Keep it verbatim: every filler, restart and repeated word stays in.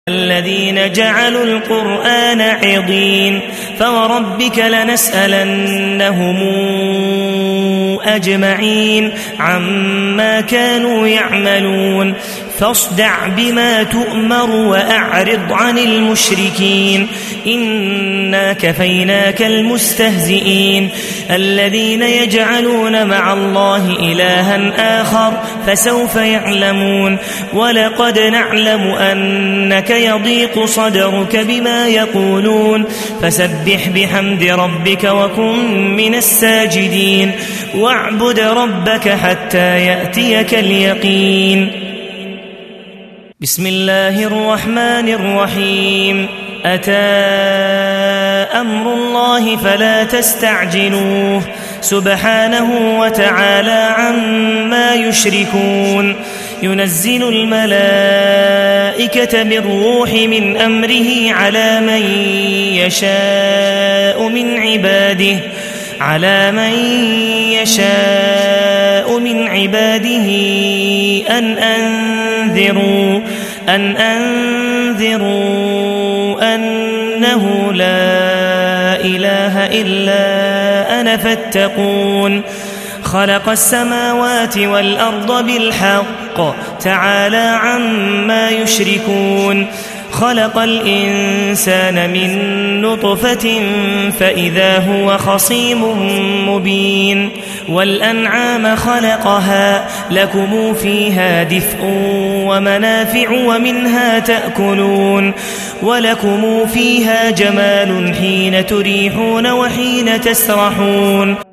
الذين جعلوا القرآن عضين فوربك لنسألنهم أجمعين عما كانوا يعملون فاصدع بما تؤمر وأعرض عن المشركين إنا كفيناك المستهزئين الذين يجعلون مع الله إلها آخر فسوف يعلمون ولقد نعلم أنك يضيق صدرك بما يقولون فسبح بحمد ربك وكن من الساجدين واعبد ربك حتى يأتيك اليقين. بسم الله الرحمن الرحيم أتى أمر الله فلا تستعجلوه سبحانه وتعالى عما يشركون ينزل الملائكة بالروح من أمره على من يشاء من عباده على من يشاء من عباده أن أنذروا أن أنذروا أنه لا إله إلا أنا فاتقون خلق السماوات والأرض بالحق تعالى عما يشركون خلق الإنسان من نطفة فإذا هو خصيم مبين والأنعام خلقها لكم فيها دفء ومنافع ومنها تأكلون ولكم فيها جمال حين تريحون وحين تسرحون